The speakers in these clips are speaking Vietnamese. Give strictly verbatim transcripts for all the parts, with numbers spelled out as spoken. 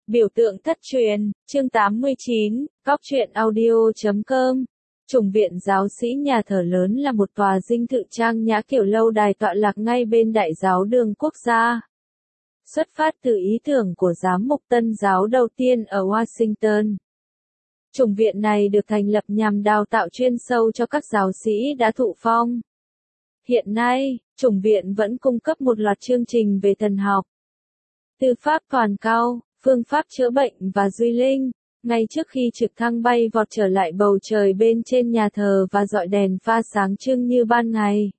Biểu tượng thất truyền, chương tám mươi chín, góc truyện audio chấm com. Chủng viện giáo sĩ nhà thờ lớn là một tòa dinh thự trang nhã kiểu lâu đài tọa lạc ngay bên Đại giáo đường quốc gia. Xuất phát từ ý tưởng của giám mục Tân giáo đầu tiên ở Washington. Chủng viện này được thành lập nhằm đào tạo chuyên sâu cho các giáo sĩ đã thụ phong. Hiện nay, chủng viện vẫn cung cấp một loạt chương trình về thần học, tư pháp toàn cầu, phương pháp chữa bệnh và duy linh. Ngay trước khi trực thăng bay vọt trở lại bầu trời bên trên nhà thờ và dọi đèn pha sáng trưng như ban ngày,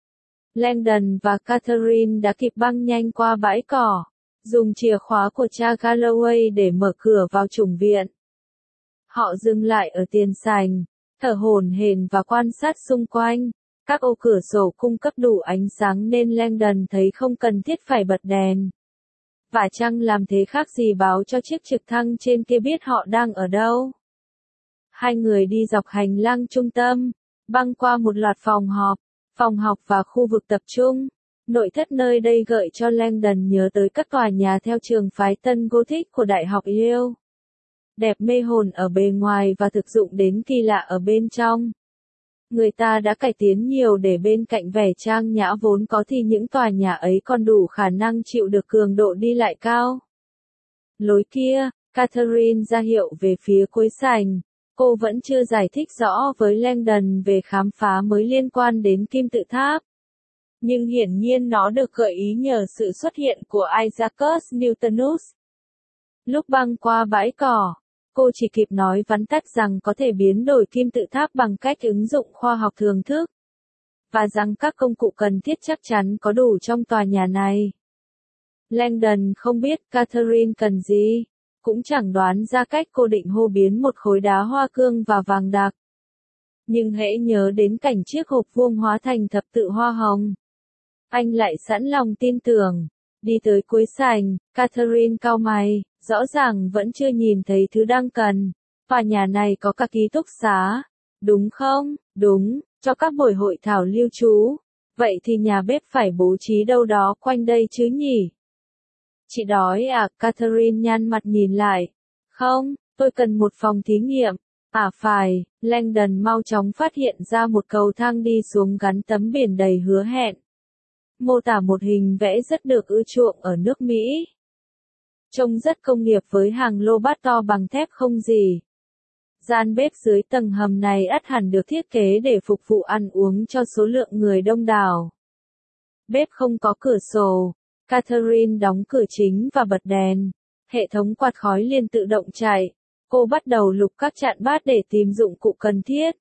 Langdon và Catherine đã kịp băng nhanh qua bãi cỏ, dùng chìa khóa của cha Galloway để mở cửa vào chủng viện. Họ dừng lại ở tiền sảnh, thở hổn hển và quan sát xung quanh. Các ô cửa sổ cung cấp đủ ánh sáng nên Langdon thấy không cần thiết phải bật đèn. Và chăng làm thế khác gì báo cho chiếc trực thăng trên kia biết họ đang ở đâu. Hai người đi dọc hành lang trung tâm, băng qua một loạt phòng họp, phòng học và khu vực tập trung. Nội thất nơi đây gợi cho Langdon nhớ tới các tòa nhà theo trường phái tân Gothic của Đại học Yale. Đẹp mê hồn ở bề ngoài và thực dụng đến kỳ lạ ở bên trong. Người ta đã cải tiến nhiều để bên cạnh vẻ trang nhã vốn có thì những tòa nhà ấy còn đủ khả năng chịu được cường độ đi lại cao. Lối kia, Catherine ra hiệu về phía cuối sảnh. Cô vẫn chưa giải thích rõ với Langdon về khám phá mới liên quan đến kim tự tháp. Nhưng hiển nhiên nó được gợi ý nhờ sự xuất hiện của Isaacus Newtonus. Lúc băng qua bãi cỏ, cô chỉ kịp nói vắn tắt rằng có thể biến đổi kim tự tháp bằng cách ứng dụng khoa học thường thức, và rằng các công cụ cần thiết chắc chắn có đủ trong tòa nhà này. Langdon không biết Catherine cần gì, cũng chẳng đoán ra cách cô định hô biến một khối đá hoa cương và vàng đặc. Nhưng hễ nhớ đến cảnh chiếc hộp vuông hóa thành thập tự hoa hồng, anh lại sẵn lòng tin tưởng. Đi tới cuối sảnh, Catherine cau mày, rõ ràng vẫn chưa nhìn thấy thứ đang cần. Tòa nhà này có cả ký túc xá, đúng không? Đúng, cho các buổi hội thảo lưu trú. Vậy thì nhà bếp phải bố trí đâu đó quanh đây chứ nhỉ? Chị đói à? Catherine nhăn mặt nhìn lại. Không, tôi cần một phòng thí nghiệm. À phải, Langdon mau chóng phát hiện ra một cầu thang đi xuống gắn tấm biển đầy hứa hẹn. Mô tả một hình vẽ rất được ưa chuộng ở nước Mỹ. Trông rất công nghiệp với hàng lô bát to bằng thép không gì. Gian bếp dưới tầng hầm này ắt hẳn được thiết kế để phục vụ ăn uống cho số lượng người đông đảo. Bếp không có cửa sổ. Catherine đóng cửa chính và bật đèn. Hệ thống quạt khói liền tự động chạy. Cô bắt đầu lục các chạn bát để tìm dụng cụ cần thiết.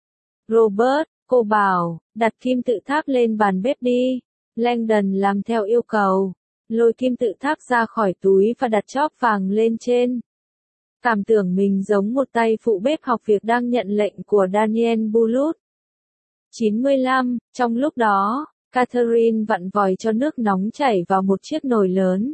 Robert, cô bảo, đặt kim tự tháp lên bàn bếp đi. Langdon làm theo yêu cầu, lôi kim tự tháp ra khỏi túi và đặt chóp vàng lên trên. Cảm tưởng mình giống một tay phụ bếp học việc đang nhận lệnh của Daniel Boulud. chín mươi lăm, trong lúc đó, Catherine vặn vòi cho nước nóng chảy vào một chiếc nồi lớn.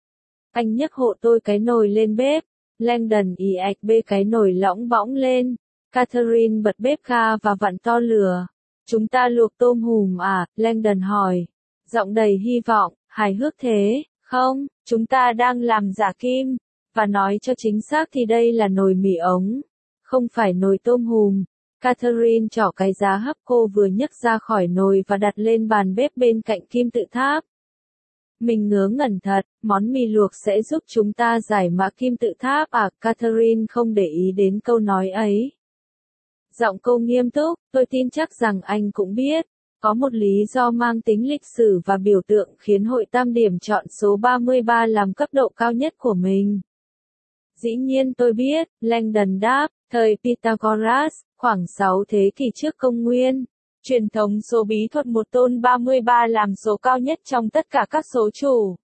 Anh nhấc hộ tôi cái nồi lên bếp. Langdon ì ạch bê cái nồi lõng bõng lên. Catherine bật bếp ga và vặn to lửa. Chúng ta luộc tôm hùm à? Langdon hỏi. Giọng đầy hy vọng, hài hước thế, không, chúng ta đang làm giả kim, và nói cho chính xác thì đây là nồi mì ống, không phải nồi tôm hùm. Catherine trỏ cái giá hấp cô vừa nhấc ra khỏi nồi và đặt lên bàn bếp bên cạnh kim tự tháp. Mình ngớ ngẩn thật, món mì luộc sẽ giúp chúng ta giải mã kim tự tháp à? Catherine không để ý đến câu nói ấy. Giọng cô nghiêm túc, tôi tin chắc rằng anh cũng biết. Có một lý do mang tính lịch sử và biểu tượng khiến Hội Tam Điểm chọn số ba mươi ba làm cấp độ cao nhất của mình. Dĩ nhiên tôi biết, Langdon đáp, thời Pythagoras, khoảng sáu thế kỷ trước công nguyên. Truyền thống số bí thuật một tôn ba mươi ba làm số cao nhất trong tất cả các số chủ.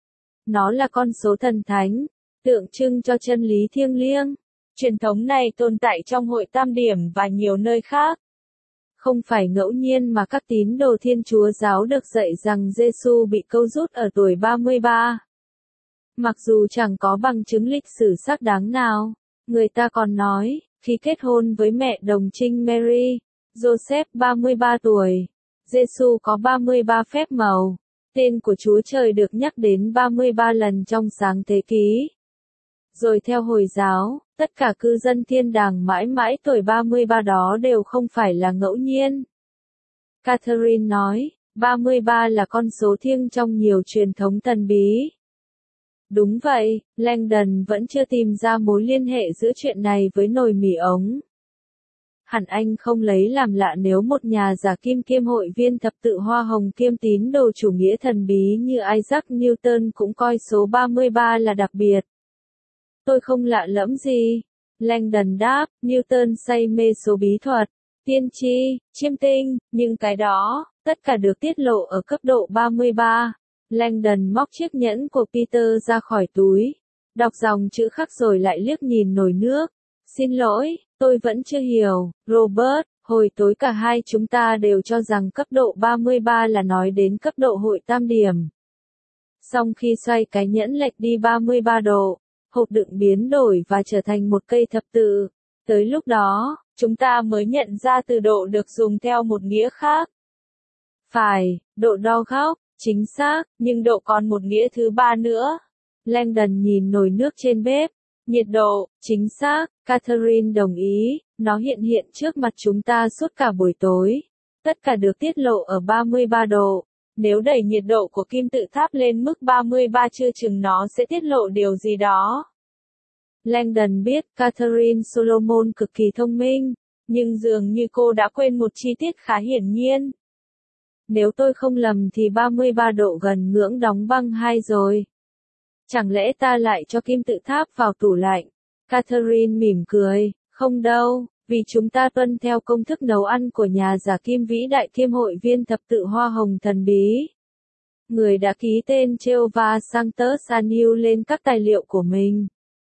Nó là con số thần thánh, tượng trưng cho chân lý thiêng liêng. Truyền thống này tồn tại trong Hội Tam Điểm và nhiều nơi khác. Không phải ngẫu nhiên mà các tín đồ Thiên Chúa giáo được dạy rằng Giêsu bị câu rút ở tuổi ba mươi ba. Mặc dù chẳng có bằng chứng lịch sử xác đáng nào, người ta còn nói, khi kết hôn với mẹ đồng trinh Mary, Joseph ba mươi ba tuổi, Giêsu có ba mươi ba phép màu. Tên của Chúa Trời được nhắc đến ba mươi ba lần trong Sáng Thế Ký. Rồi theo Hồi giáo, tất cả cư dân thiên đàng mãi mãi tuổi ba mươi ba đó đều không phải là ngẫu nhiên. Catherine nói, ba mươi ba là con số thiêng trong nhiều truyền thống thần bí. Đúng vậy, Langdon vẫn chưa tìm ra mối liên hệ giữa chuyện này với nồi mì ống. Hẳn anh không lấy làm lạ nếu một nhà giả kim kiêm hội viên thập tự hoa hồng kiêm tín đồ chủ nghĩa thần bí như Isaac Newton cũng coi số ba mươi ba là đặc biệt. Tôi không lạ lẫm gì. Langdon đáp, Newton say mê số bí thuật, tiên tri, chiêm tinh, nhưng cái đó, tất cả được tiết lộ ở cấp độ ba mươi ba. Langdon móc chiếc nhẫn của Peter ra khỏi túi, đọc dòng chữ khắc rồi lại liếc nhìn nồi nước. Xin lỗi, tôi vẫn chưa hiểu, Robert, hồi tối cả hai chúng ta đều cho rằng cấp độ ba mươi ba là nói đến cấp độ hội tam điểm. Song khi xoay cái nhẫn lệch đi ba mươi ba độ, hộp đựng biến đổi và trở thành một cây thập tự. Tới lúc đó, chúng ta mới nhận ra từ độ được dùng theo một nghĩa khác. Phải, độ đo góc, chính xác, nhưng độ còn một nghĩa thứ ba nữa. Langdon nhìn nồi nước trên bếp. Nhiệt độ, chính xác, Catherine đồng ý, nó hiện hiện trước mặt chúng ta suốt cả buổi tối. Tất cả được tiết lộ ở ba mươi ba độ. Nếu đẩy nhiệt độ của kim tự tháp lên mức ba mươi ba chưa chừng nó sẽ tiết lộ điều gì đó. Langdon biết Catherine Solomon cực kỳ thông minh, nhưng dường như cô đã quên một chi tiết khá hiển nhiên. Nếu tôi không lầm thì ba mươi ba độ gần ngưỡng đóng băng hai rồi. Chẳng lẽ ta lại cho kim tự tháp vào tủ lạnh? Catherine mỉm cười, không đâu, vì chúng ta tuân theo công thức nấu ăn của nhà giả kim vĩ đại kiêm hội viên thập tự hoa hồng thần bí. Người đã ký tên Jehovah Sanctus Aniu lên các tài liệu của mình.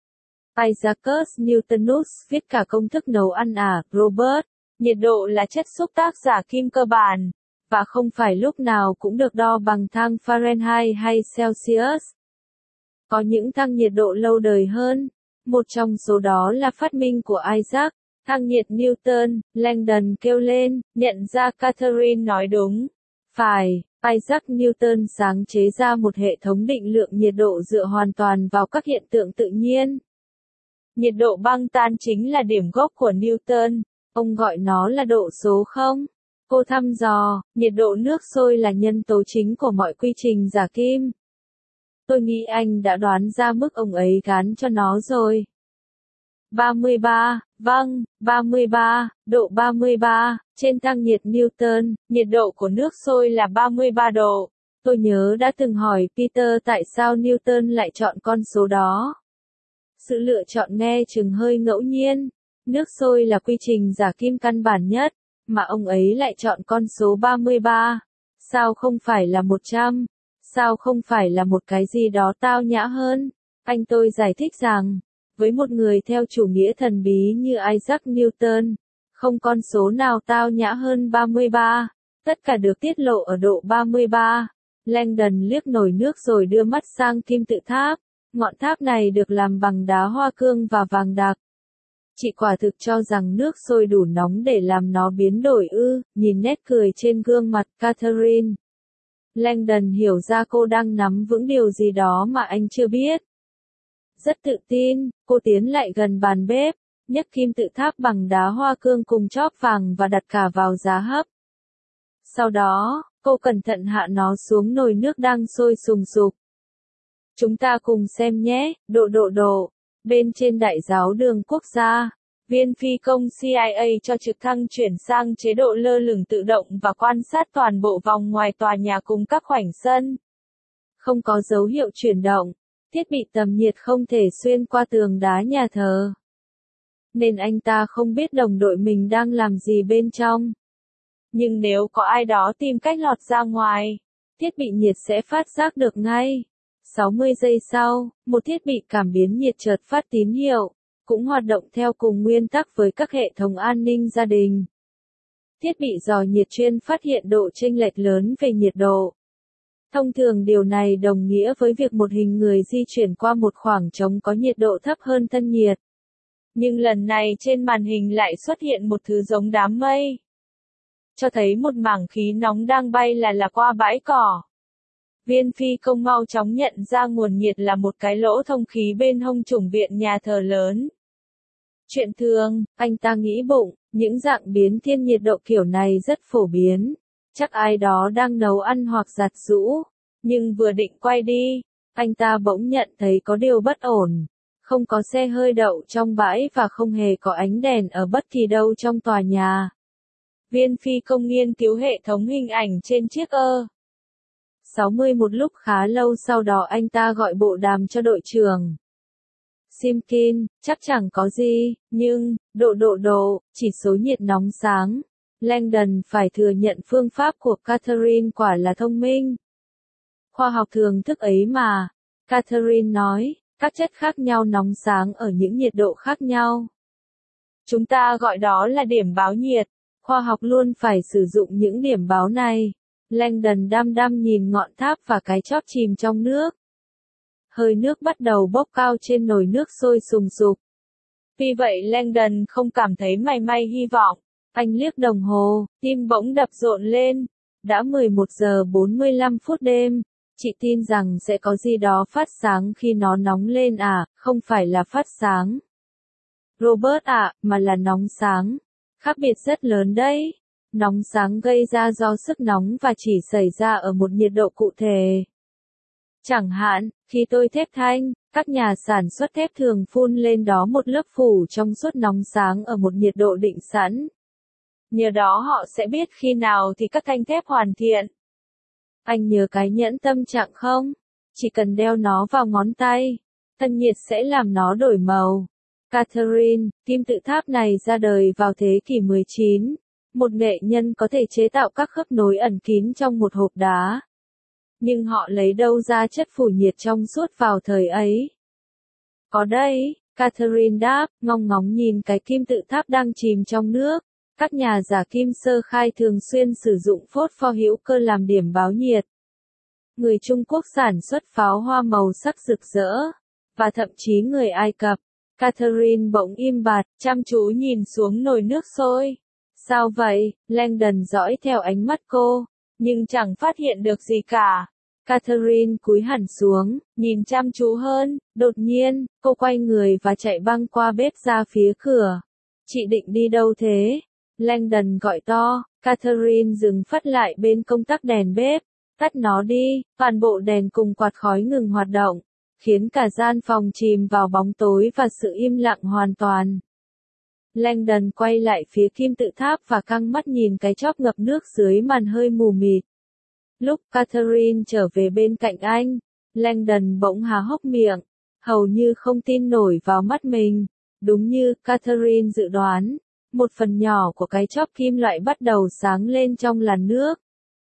Isaacus Newtonus viết cả công thức nấu ăn à, Robert. Nhiệt độ là chất xúc tác giả kim cơ bản, và không phải lúc nào cũng được đo bằng thang Fahrenheit hay Celsius. Có những thang nhiệt độ lâu đời hơn. Một trong số đó là phát minh của Isaac, thang nhiệt Newton. Langdon kêu lên, nhận ra Catherine nói đúng. Phải, Isaac Newton sáng chế ra một hệ thống định lượng nhiệt độ dựa hoàn toàn vào các hiện tượng tự nhiên. Nhiệt độ băng tan chính là điểm gốc của Newton. Ông gọi nó là độ số không? Cô thăm dò, nhiệt độ nước sôi là nhân tố chính của mọi quy trình giả kim. Tôi nghĩ anh đã đoán ra mức ông ấy gán cho nó rồi. ba mươi ba, vâng, ba mươi ba, độ ba mươi ba, trên thang nhiệt Newton, nhiệt độ của nước sôi là ba mươi ba độ. Tôi nhớ đã từng hỏi Peter tại sao Newton lại chọn con số đó. Sự lựa chọn nghe chừng hơi ngẫu nhiên. Nước sôi là quy trình giả kim căn bản nhất, mà ông ấy lại chọn con số ba mươi ba. Sao không phải là một trăm? Sao không phải là một cái gì đó tao nhã hơn? Anh tôi giải thích rằng, với một người theo chủ nghĩa thần bí như Isaac Newton, không con số nào tao nhã hơn ba mươi ba. Tất cả được tiết lộ ở độ ba mươi ba. Langdon liếc nồi nước rồi đưa mắt sang kim tự tháp. Ngọn tháp này được làm bằng đá hoa cương và vàng đặc. Chị quả thực cho rằng nước sôi đủ nóng để làm nó biến đổi ư, nhìn nét cười trên gương mặt Catherine. Langdon hiểu ra cô đang nắm vững điều gì đó mà anh chưa biết. Rất tự tin, cô tiến lại gần bàn bếp, nhấc kim tự tháp bằng đá hoa cương cùng chóp vàng và đặt cả vào giá hấp. Sau đó, cô cẩn thận hạ nó xuống nồi nước đang sôi sùng sục. Chúng ta cùng xem nhé, độ độ độ. Bên trên Đại giáo đường quốc gia, viên phi công C I A cho trực thăng chuyển sang chế độ lơ lửng tự động và quan sát toàn bộ vòng ngoài tòa nhà cùng các khoảnh sân. Không có dấu hiệu chuyển động, thiết bị tầm nhiệt không thể xuyên qua tường đá nhà thờ. Nên anh ta không biết đồng đội mình đang làm gì bên trong. Nhưng nếu có ai đó tìm cách lọt ra ngoài, thiết bị nhiệt sẽ phát giác được ngay. sáu mươi giây sau, một thiết bị cảm biến nhiệt chợt phát tín hiệu, cũng hoạt động theo cùng nguyên tắc với các hệ thống an ninh gia đình. Thiết bị dò nhiệt chuyên phát hiện độ chênh lệch lớn về nhiệt độ. Thông thường điều này đồng nghĩa với việc một hình người di chuyển qua một khoảng trống có nhiệt độ thấp hơn thân nhiệt. Nhưng lần này trên màn hình lại xuất hiện một thứ giống đám mây. Cho thấy một mảng khí nóng đang bay là là qua bãi cỏ. Viên phi công mau chóng nhận ra nguồn nhiệt là một cái lỗ thông khí bên hông trùng viện nhà thờ lớn. Chuyện thường, anh ta nghĩ bụng, những dạng biến thiên nhiệt độ kiểu này rất phổ biến. Chắc ai đó đang nấu ăn hoặc giặt giũ. Nhưng vừa định quay đi, anh ta bỗng nhận thấy có điều bất ổn. Không có xe hơi đậu trong bãi và không hề có ánh đèn ở bất kỳ đâu trong tòa nhà. Viên phi công nghiên cứu hệ thống hình ảnh trên chiếc ơ sáu mươi một lúc khá lâu sau đó anh ta gọi bộ đàm cho đội trưởng. Simkin, chắc chẳng có gì, nhưng, độ độ độ, chỉ số nhiệt nóng sáng. Langdon phải thừa nhận phương pháp của Catherine quả là thông minh. Khoa học thường thức ấy mà, Catherine nói, các chất khác nhau nóng sáng ở những nhiệt độ khác nhau. Chúng ta gọi đó là điểm báo nhiệt, khoa học luôn phải sử dụng những điểm báo này. Langdon đăm đăm nhìn ngọn tháp và cái chóp chìm trong nước. Hơi nước bắt đầu bốc cao trên nồi nước sôi sùng sục. Vì vậy Langdon không cảm thấy mảy may hy vọng. Anh liếc đồng hồ, tim bỗng đập rộn lên. Đã mười một giờ bốn mươi lăm phút đêm. Chị tin rằng sẽ có gì đó phát sáng khi nó nóng lên à, không phải là phát sáng. Robert ạ, à, mà là nóng sáng. Khác biệt rất lớn đấy. Nóng sáng gây ra do sức nóng và chỉ xảy ra ở một nhiệt độ cụ thể. Chẳng hạn, khi tôi thép thanh, các nhà sản xuất thép thường phun lên đó một lớp phủ trong suốt nóng sáng ở một nhiệt độ định sẵn. Nhờ đó họ sẽ biết khi nào thì các thanh thép hoàn thiện. Anh nhớ cái nhẫn tâm trạng không? Chỉ cần đeo nó vào ngón tay, thân nhiệt sẽ làm nó đổi màu. Catherine, kim tự tháp này ra đời vào thế kỷ mười chín. Một nghệ nhân có thể chế tạo các khớp nối ẩn kín trong một hộp đá. Nhưng họ lấy đâu ra chất phủ nhiệt trong suốt vào thời ấy? Có đây, Catherine đáp, ngong ngóng nhìn cái kim tự tháp đang chìm trong nước. Các nhà giả kim sơ khai thường xuyên sử dụng phốt pho hữu cơ làm điểm báo nhiệt. Người Trung Quốc sản xuất pháo hoa màu sắc rực rỡ, và thậm chí người Ai Cập. Catherine bỗng im bặt, chăm chú nhìn xuống nồi nước sôi. Sao vậy? Langdon dõi theo ánh mắt cô, nhưng chẳng phát hiện được gì cả. Catherine cúi hẳn xuống, nhìn chăm chú hơn, đột nhiên, cô quay người và chạy băng qua bếp ra phía cửa. Chị định đi đâu thế? Langdon gọi to, Catherine dừng phắt lại bên công tắc đèn bếp, tắt nó đi, toàn bộ đèn cùng quạt khói ngừng hoạt động, khiến cả gian phòng chìm vào bóng tối và sự im lặng hoàn toàn. Langdon quay lại phía kim tự tháp và căng mắt nhìn cái chóp ngập nước dưới màn hơi mù mịt. Lúc Catherine trở về bên cạnh anh, Langdon bỗng há hốc miệng, hầu như không tin nổi vào mắt mình. Đúng như Catherine dự đoán, một phần nhỏ của cái chóp kim loại bắt đầu sáng lên trong làn nước.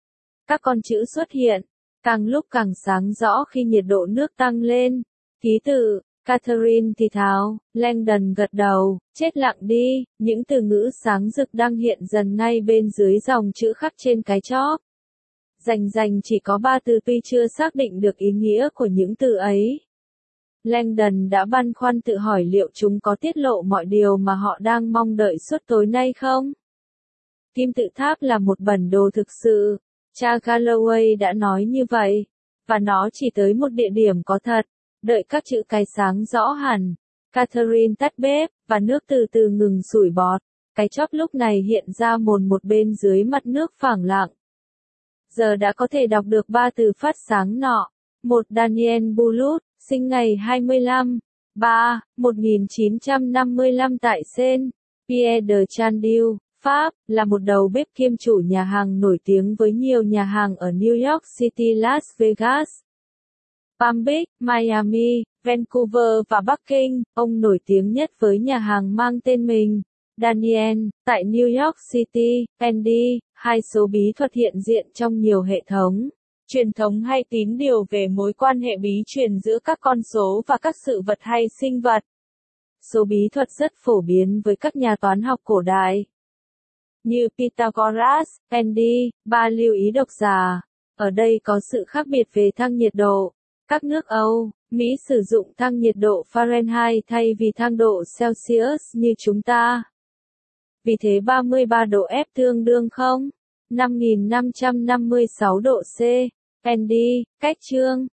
Các con chữ xuất hiện, càng lúc càng sáng rõ khi nhiệt độ nước tăng lên. Ký tự, Catherine thì thào, Langdon gật đầu, chết lặng đi, những từ ngữ sáng rực đang hiện dần ngay bên dưới dòng chữ khắc trên cái chóp. Rành rành chỉ có ba từ tuy chưa xác định được ý nghĩa của những từ ấy. Langdon đã băn khoăn tự hỏi liệu chúng có tiết lộ mọi điều mà họ đang mong đợi suốt tối nay không? Kim tự tháp là một bản đồ thực sự, cha Galloway đã nói như vậy, và nó chỉ tới một địa điểm có thật, đợi các chữ cái sáng rõ hẳn. Catherine tắt bếp, và nước từ từ ngừng sủi bọt, cái chóp lúc này hiện ra mồn một bên dưới mặt nước phẳng lặng. Giờ đã có thể đọc được ba từ phát sáng nọ. Một Daniel Boulut, sinh ngày hai mươi lăm, ba, một nghìn chín trăm năm mươi lăm tại Seine, Pierre de Chandieu, Pháp, là một đầu bếp kiêm chủ nhà hàng nổi tiếng với nhiều nhà hàng ở New York City, Las Vegas, Palm Beach, Miami, Vancouver và Bắc Kinh. Ông nổi tiếng nhất với nhà hàng mang tên mình, Daniel, tại New York City, Andy. Hai số bí thuật hiện diện trong nhiều hệ thống, truyền thống hay tín điều về mối quan hệ bí truyền giữa các con số và các sự vật hay sinh vật. Số bí thuật rất phổ biến với các nhà toán học cổ đại, như Pythagoras, Andy. Ba lưu ý độc giả. Ở đây có sự khác biệt về thang nhiệt độ. Các nước Âu, Mỹ sử dụng thang nhiệt độ Fahrenheit thay vì thang độ Celsius như chúng ta. Vì thế ba mươi ba độ F tương đương không? năm nghìn năm trăm năm mươi sáu độ C. Andy, cách chương